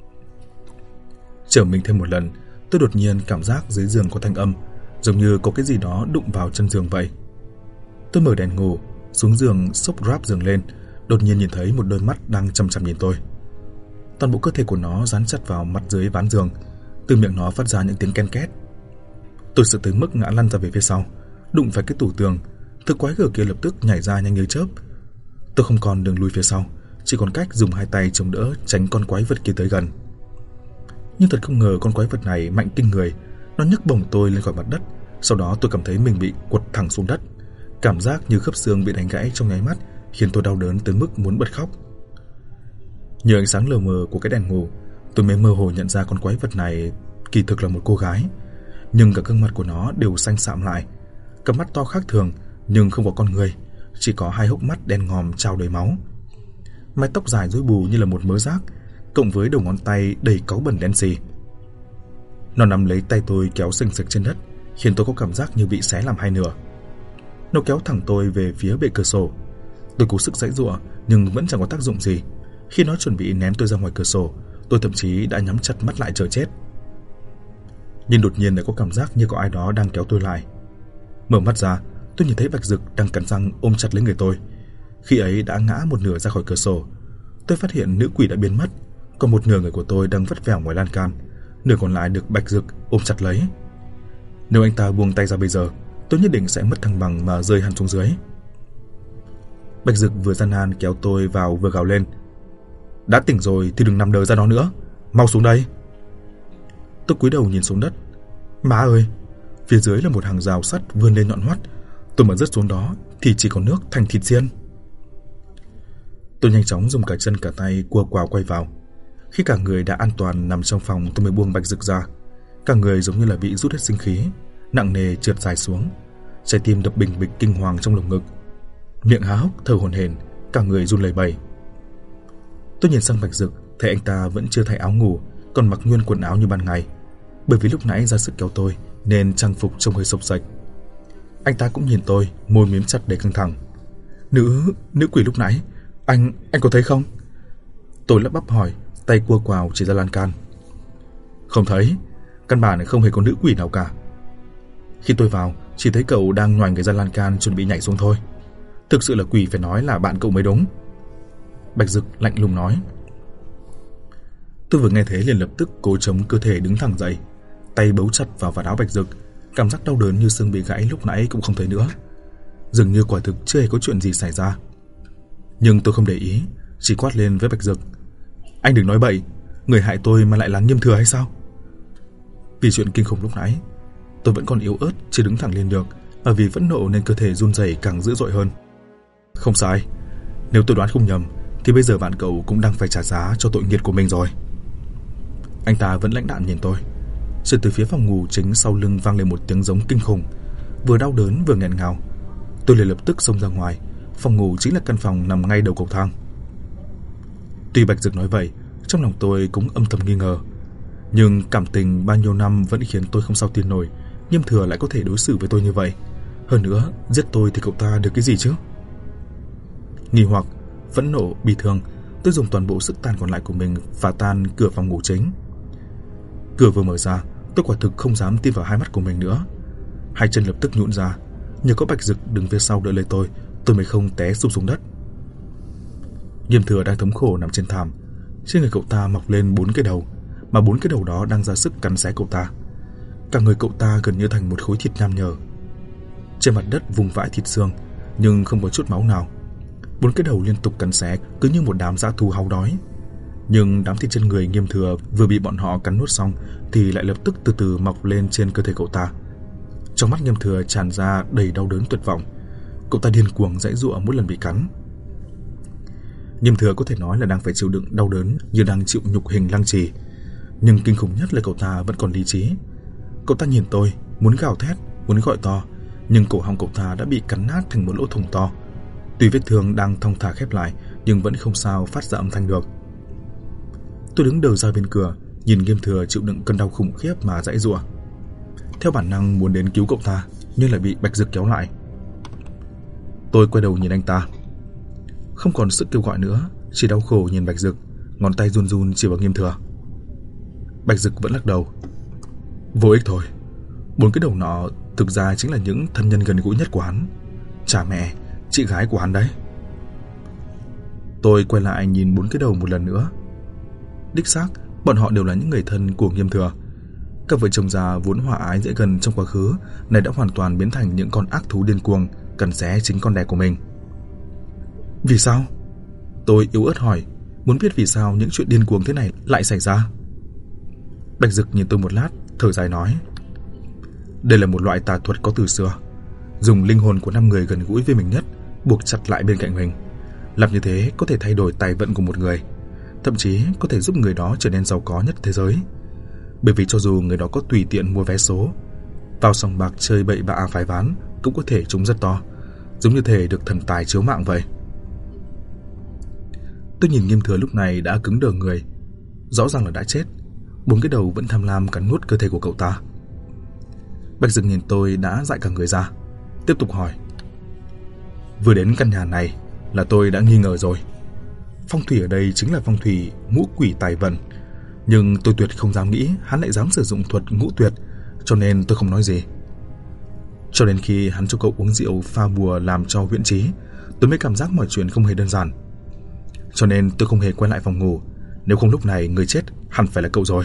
Trở mình thêm một lần, tôi đột nhiên cảm giác dưới giường có thanh âm, giống như có cái gì đó đụng vào chân giường vậy. Tôi mở đèn ngủ, xuống giường xốc ráp giường lên, đột nhiên nhìn thấy một đôi mắt đang chằm chằm nhìn tôi. Toàn bộ cơ thể của nó dán chặt vào mặt dưới ván giường, từ miệng nó phát ra những tiếng ken két. Tôi sợ tới mức ngã lăn ra về phía sau, đụng phải cái tủ tường. Thứ quái gở kia lập tức nhảy ra nhanh như chớp. Tôi không còn đường lui phía sau, chỉ còn cách dùng hai tay chống đỡ tránh con quái vật kia tới gần. Nhưng thật không ngờ con quái vật này mạnh kinh người, nó nhấc bổng tôi lên khỏi mặt đất. Sau đó tôi cảm thấy mình bị quật thẳng xuống đất, cảm giác như khớp xương bị đánh gãy trong nháy mắt, khiến tôi đau đớn tới mức muốn bật khóc. Nhờ ánh sáng lờ mờ của cái đèn ngủ, tôi mới mơ hồ nhận ra con quái vật này kỳ thực là một cô gái, nhưng cả gương mặt của nó đều xanh xạm lại, cặp mắt to khác thường nhưng không có con người, chỉ có hai hốc mắt đen ngòm trào đầy máu. Mái tóc dài rối bù như là một mớ rác, cộng với đầu ngón tay đầy cáu bẩn đen xì. Nó nắm lấy tay tôi kéo xình xịch trên đất, khiến tôi có cảm giác như bị xé làm hai nửa. Nó kéo thẳng tôi về phía bệ cửa sổ. Tôi cố sức giãy giụa nhưng vẫn chẳng có tác dụng gì. Khi nó chuẩn bị ném tôi ra ngoài cửa sổ, tôi thậm chí đã nhắm chặt mắt lại chờ chết. Nhưng đột nhiên lại có cảm giác như có ai đó đang kéo tôi lại. Mở mắt ra, tôi nhìn thấy Bạch Dực đang cắn răng ôm chặt lấy người tôi. Khi ấy đã ngã một nửa ra khỏi cửa sổ. Tôi phát hiện nữ quỷ đã biến mất, còn một nửa người của tôi đang vắt vẻo ngoài lan can, nửa còn lại được Bạch Dực ôm chặt lấy. Nếu anh ta buông tay ra bây giờ, tôi nhất định sẽ mất thăng bằng mà rơi hẳn xuống dưới. Bạch Dực vừa gian nan kéo tôi vào vừa gào lên: Đã tỉnh rồi thì đừng nằm đờ ra đó nữa, mau xuống đây. Tôi cúi đầu nhìn xuống đất. Má ơi, phía dưới là một hàng rào sắt vươn lên nhọn hoắt. Tôi mà rớt xuống đó thì chỉ còn nước thành thịt xiên. Tôi nhanh chóng dùng cả chân cả tay cua quào quay vào. Khi cả người đã an toàn nằm trong phòng, tôi mới buông Bạch Dực ra. Cả người giống như là bị rút hết sinh khí, nặng nề trượt dài xuống, trái tim đập bình bịch kinh hoàng trong lồng ngực, miệng há hốc thở hổn hển, cả người run lẩy bẩy. Tôi nhìn sang Bạch Dực, thấy anh ta vẫn chưa thay áo ngủ, còn mặc nguyên quần áo như ban ngày, bởi vì lúc nãy ra sức kéo tôi nên trang phục trông hơi xộc xệch. Anh ta cũng nhìn tôi, môi mím chặt đầy căng thẳng. Nữ quỷ lúc nãy, anh có thấy không? Tôi lắp bắp hỏi, tay cua quào chỉ ra lan can. Không thấy, căn bản không hề có nữ quỷ nào cả. Khi tôi vào, chỉ thấy cậu đang nhoành người ra lan can chuẩn bị nhảy xuống thôi. Thực sự là quỷ phải nói là bạn cậu mới đúng. Bạch Dực lạnh lùng nói. Tôi vừa nghe thế liền lập tức cố chống cơ thể đứng thẳng dậy, tay bấu chặt vào vạt áo Bạch Dực. Cảm giác đau đớn như xương bị gãy lúc nãy cũng không thấy nữa. Dường như quả thực chưa hề có chuyện gì xảy ra. Nhưng tôi không để ý, chỉ quát lên với Bạch Dực. Anh đừng nói bậy, người hại tôi mà lại là Nghiêm Thừa hay sao? Vì chuyện kinh khủng lúc nãy, tôi vẫn còn yếu ớt chưa đứng thẳng lên được, và vì phẫn nộ nên cơ thể run rẩy càng dữ dội hơn. Không sai, nếu tôi đoán không nhầm thì bây giờ bạn cậu cũng đang phải trả giá cho tội nghiệt của mình rồi. Anh ta vẫn lãnh đạm nhìn tôi. Rồi từ phía phòng ngủ chính sau lưng vang lên một tiếng giống kinh khủng, vừa đau đớn vừa nghẹn ngào. Tôi liền lập tức xông ra ngoài. Phòng ngủ chính là căn phòng nằm ngay đầu cầu thang. Tuy Bạch Dực nói vậy, trong lòng tôi cũng âm thầm nghi ngờ, nhưng cảm tình bao nhiêu năm vẫn khiến tôi không sao tin nổi Nghiêm Thừa lại có thể đối xử với tôi như vậy. Hơn nữa, giết tôi thì cậu ta được cái gì chứ? Nghi hoặc, phẫn nộ, bi thương, tôi dùng toàn bộ sức tàn còn lại của mình phá tan cửa phòng ngủ chính. Cửa vừa mở ra, tôi quả thực không dám tin vào hai mắt của mình nữa. Hai chân lập tức nhũn ra. Nhờ có Bạch Dực đứng phía sau đỡ lấy tôi mới không té sụp xuống đất. Nghiêm Thừa đang thống khổ nằm trên thảm. Trên người cậu ta mọc lên 4 cái đầu, mà 4 cái đầu đó đang ra sức cắn xé cậu ta. Cả người cậu ta gần như thành một khối thịt nham nhở. Trên mặt đất vùng vãi thịt xương, nhưng không có chút máu nào. 4 cái đầu liên tục cắn xé cứ như một đám dã thú háu đói. Nhưng đám thịt trên người Nghiêm Thừa vừa bị bọn họ cắn nuốt xong thì lại lập tức từ từ mọc lên trên cơ thể cậu ta. Trong mắt Nghiêm Thừa tràn ra đầy đau đớn tuyệt vọng. Cậu ta điên cuồng giãy giụa mỗi lần bị cắn. Nghiêm Thừa có thể nói là đang phải chịu đựng đau đớn như đang chịu nhục hình lăng trì. Nhưng kinh khủng nhất là cậu ta vẫn còn lý trí. Cậu ta nhìn tôi, muốn gào thét, muốn gọi to, nhưng cổ họng cậu ta đã bị cắn nát thành một lỗ thủng to. Tuy vết thương đang thong thả khép lại, nhưng vẫn không sao phát ra âm thanh được. Tôi đứng đờ ra bên cửa, nhìn Nghiêm Thừa chịu đựng cơn đau khủng khiếp mà giãy giụa. Theo bản năng muốn đến cứu cậu ta, nhưng lại bị Bạch Dực kéo lại. Tôi quay đầu nhìn anh ta, không còn sức kêu gọi nữa, chỉ đau khổ nhìn Bạch Dực, ngón tay run run chỉ vào Nghiêm Thừa. Bạch Dực vẫn lắc đầu. Vô ích thôi. 4 cái đầu nọ thực ra chính là những thân nhân gần gũi nhất của hắn. Cha mẹ, chị gái của hắn đấy. Tôi quay lại nhìn 4 cái đầu một lần nữa. Đích xác, bọn họ đều là những người thân của Nghiêm Thừa. Các vợ chồng già vốn hòa ái dễ gần trong quá khứ này đã hoàn toàn biến thành những con ác thú điên cuồng cắn xé chính con đẻ của mình. Vì sao? Tôi yếu ớt hỏi, muốn biết vì sao những chuyện điên cuồng thế này lại xảy ra. Bạch Dực nhìn tôi một lát, thở dài nói. Đây là một loại tà thuật có từ xưa, dùng linh hồn của 5 người gần gũi với mình nhất buộc chặt lại bên cạnh mình. Làm như thế có thể thay đổi tài vận của một người, thậm chí có thể giúp người đó trở nên giàu có nhất thế giới. Bởi vì cho dù người đó có tùy tiện mua vé số, vào sòng bạc chơi bậy bạ phái ván cũng có thể trúng rất to, giống như thể được thần tài chiếu mạng vậy. Tôi nhìn Nghiêm Thừa lúc này đã cứng đờ người, rõ ràng là đã chết. 4 cái đầu vẫn tham lam cắn nuốt cơ thể của cậu ta. Bạch Dực nhìn tôi đã dại cả người ra, tiếp tục hỏi. Vừa đến căn nhà này là tôi đã nghi ngờ rồi. Phong thủy ở đây chính là phong thủy ngũ quỷ tài vận, nhưng tôi tuyệt không dám nghĩ hắn lại dám sử dụng thuật ngũ tuyệt, cho nên tôi không nói gì. Cho đến khi hắn cho cậu uống rượu pha bùa làm cho huyễn trí, tôi mới cảm giác mọi chuyện không hề đơn giản. Cho nên tôi không hề quay lại phòng ngủ, nếu không lúc này người chết hẳn phải là cậu rồi.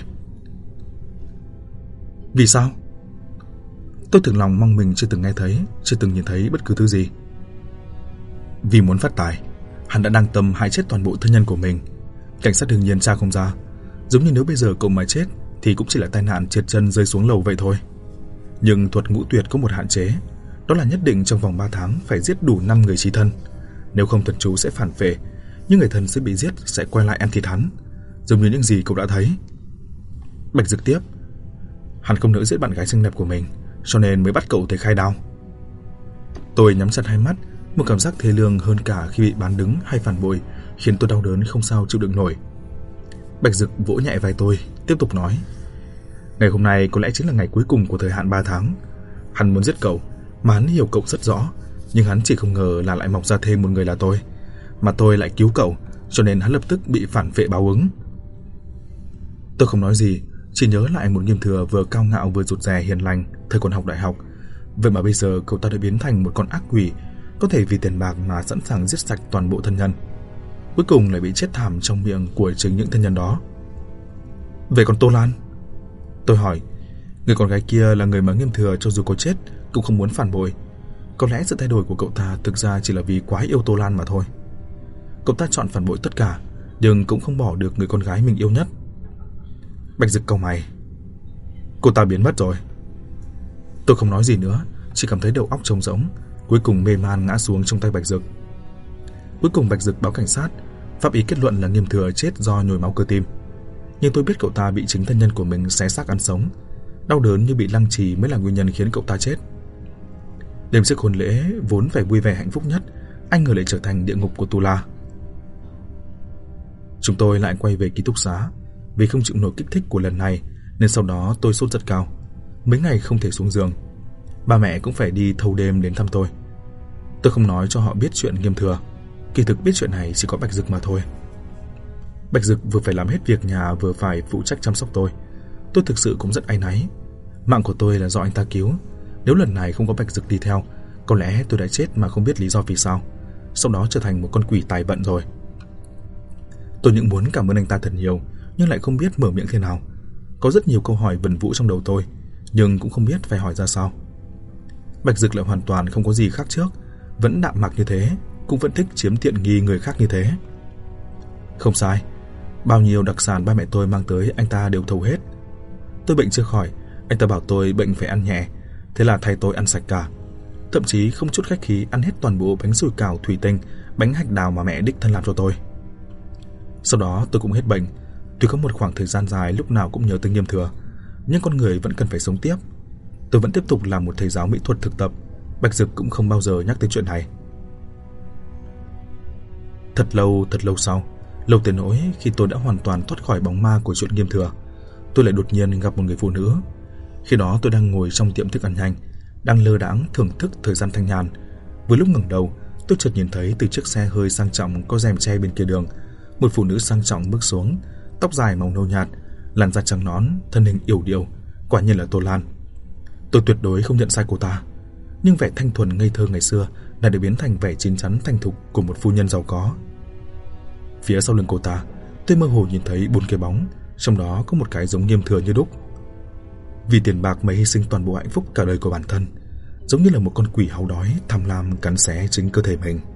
Vì sao? Tôi thực lòng mong mình chưa từng nghe thấy, chưa từng nhìn thấy bất cứ thứ gì. Vì muốn phát tài, hắn đã đang tâm hại chết toàn bộ thân nhân của mình. Cảnh sát đương nhiên tra không ra, giống như nếu bây giờ cậu mà chết thì cũng chỉ là tai nạn trượt chân rơi xuống lầu vậy thôi. Nhưng thuật ngũ tuyệt có một hạn chế, đó là nhất định trong vòng 3 tháng phải giết đủ 5 người chí thân. Nếu không thần chú sẽ phản phệ, những người thân sẽ bị giết sẽ quay lại ăn thịt hắn, giống như những gì cậu đã thấy. Bạch Dực tiếp. Hắn không nỡ giết bạn gái xinh đẹp của mình, cho nên mới bắt cậu tới khai đao. Tôi nhắm chặt hai mắt, một cảm giác thê lương hơn cả khi bị bán đứng hay phản bội khiến tôi đau đớn không sao chịu đựng nổi. Bạch Dực vỗ nhẹ vai tôi, tiếp tục nói. Ngày hôm nay có lẽ chính là ngày cuối cùng của thời hạn 3 tháng. Hắn muốn giết cậu, mà hắn hiểu cậu rất rõ, nhưng hắn chỉ không ngờ là lại mọc ra thêm một người là tôi, mà tôi lại cứu cậu, cho nên hắn lập tức bị phản phệ báo ứng. Tôi không nói gì, chỉ nhớ lại một Nghiêm Thừa vừa cao ngạo vừa rụt rè hiền lành thời còn học đại học, Vậy mà bây giờ cậu ta đã biến thành một con ác quỷ, có thể vì tiền bạc mà sẵn sàng giết sạch toàn bộ thân nhân, cuối cùng lại bị chết thảm trong miệng của chính những thân nhân đó. Vậy còn Tô Lan? Tôi hỏi. Người con gái kia là người mà Nghiêm Thừa cho dù có chết cũng không muốn phản bội. Có lẽ sự thay đổi của cậu ta thực ra chỉ là vì quá yêu Tô Lan mà thôi. Cậu ta chọn phản bội tất cả, nhưng cũng không bỏ được người con gái mình yêu nhất. Bạch Dực cau mày. Cô ta biến mất rồi. Tôi không nói gì nữa, chỉ cảm thấy đầu óc trống rỗng, cuối cùng mê man ngã xuống trong tay Bạch Dực. Cuối cùng Bạch Dực báo cảnh sát, pháp y kết luận là Nghiêm Thừa chết do nhồi máu cơ tim. Nhưng tôi biết cậu ta bị chính thân nhân của mình xé xác ăn sống, đau đớn như bị lăng trì mới là nguyên nhân khiến cậu ta chết. Đêm trước hôn lễ vốn phải vui vẻ hạnh phúc nhất, anh ngờ lại trở thành địa ngục của Tula. La. Chúng tôi lại quay về ký túc xá. Vì không chịu nổi kích thích của lần này nên sau đó tôi sốt rất cao, mấy ngày không thể xuống giường. Ba mẹ cũng phải đi thâu đêm đến thăm tôi. Tôi không nói cho họ biết chuyện Nghiêm Thừa, kỳ thực biết chuyện này chỉ có Bạch Dực mà thôi. Bạch Dực vừa phải làm hết việc nhà vừa phải phụ trách chăm sóc tôi. Tôi thực sự cũng rất áy náy. Mạng của tôi là do anh ta cứu. Nếu lần này không có Bạch Dực đi theo, có lẽ tôi đã chết mà không biết lý do vì sao, sau đó trở thành một con quỷ tài vận rồi. Tôi những muốn cảm ơn anh ta thật nhiều, nhưng lại không biết mở miệng thế nào. Có rất nhiều câu hỏi vẩn vũ trong đầu tôi, nhưng cũng không biết phải hỏi ra sao. Bạch Dực lại hoàn toàn không có gì khác trước, vẫn đạm mạc như thế, cũng vẫn thích chiếm tiện nghi người khác như thế. Không sai, bao nhiêu đặc sản ba mẹ tôi mang tới anh ta đều thầu hết. Tôi bệnh chưa khỏi, anh ta bảo tôi bệnh phải ăn nhẹ, thế là thay tôi ăn sạch cả. Thậm chí không chút khách khí ăn hết toàn bộ bánh sủi cảo thủy tinh, bánh hạch đào mà mẹ đích thân làm cho tôi. Sau đó tôi cũng hết bệnh. Tuy có một khoảng thời gian dài lúc nào cũng nhớ tới Nghiêm Thừa, nhưng con người vẫn cần phải sống tiếp. Tôi vẫn tiếp tục làm một thầy giáo mỹ thuật thực tập. Bạch Dực cũng không bao giờ nhắc tới chuyện này. Thật lâu sau, lâu tới nỗi khi tôi đã hoàn toàn thoát khỏi bóng ma của chuyện Nghiêm Thừa, tôi lại đột nhiên gặp một người phụ nữ. Khi đó tôi đang ngồi trong tiệm thức ăn nhanh, đang lơ đãng thưởng thức thời gian thanh nhàn. Vừa lúc ngẩng đầu, tôi chợt nhìn thấy từ chiếc xe hơi sang trọng có rèm che bên kia đường, một phụ nữ sang trọng bước xuống, tóc dài màu nâu nhạt, làn da trắng nõn, thân hình yểu điệu, quả nhiên là Tô Lan. Tôi tuyệt đối không nhận sai cô ta, nhưng vẻ thanh thuần ngây thơ ngày xưa đã được biến thành vẻ chín chắn thành thục của một phu nhân giàu có. Phía sau lưng cô ta, tôi mơ hồ nhìn thấy 4 cái bóng, trong đó có một cái giống Nghiêm Thừa như đúc. Vì tiền bạc mà hy sinh toàn bộ hạnh phúc cả đời của bản thân, giống như là một con quỷ háu đói tham lam cắn xé chính cơ thể mình.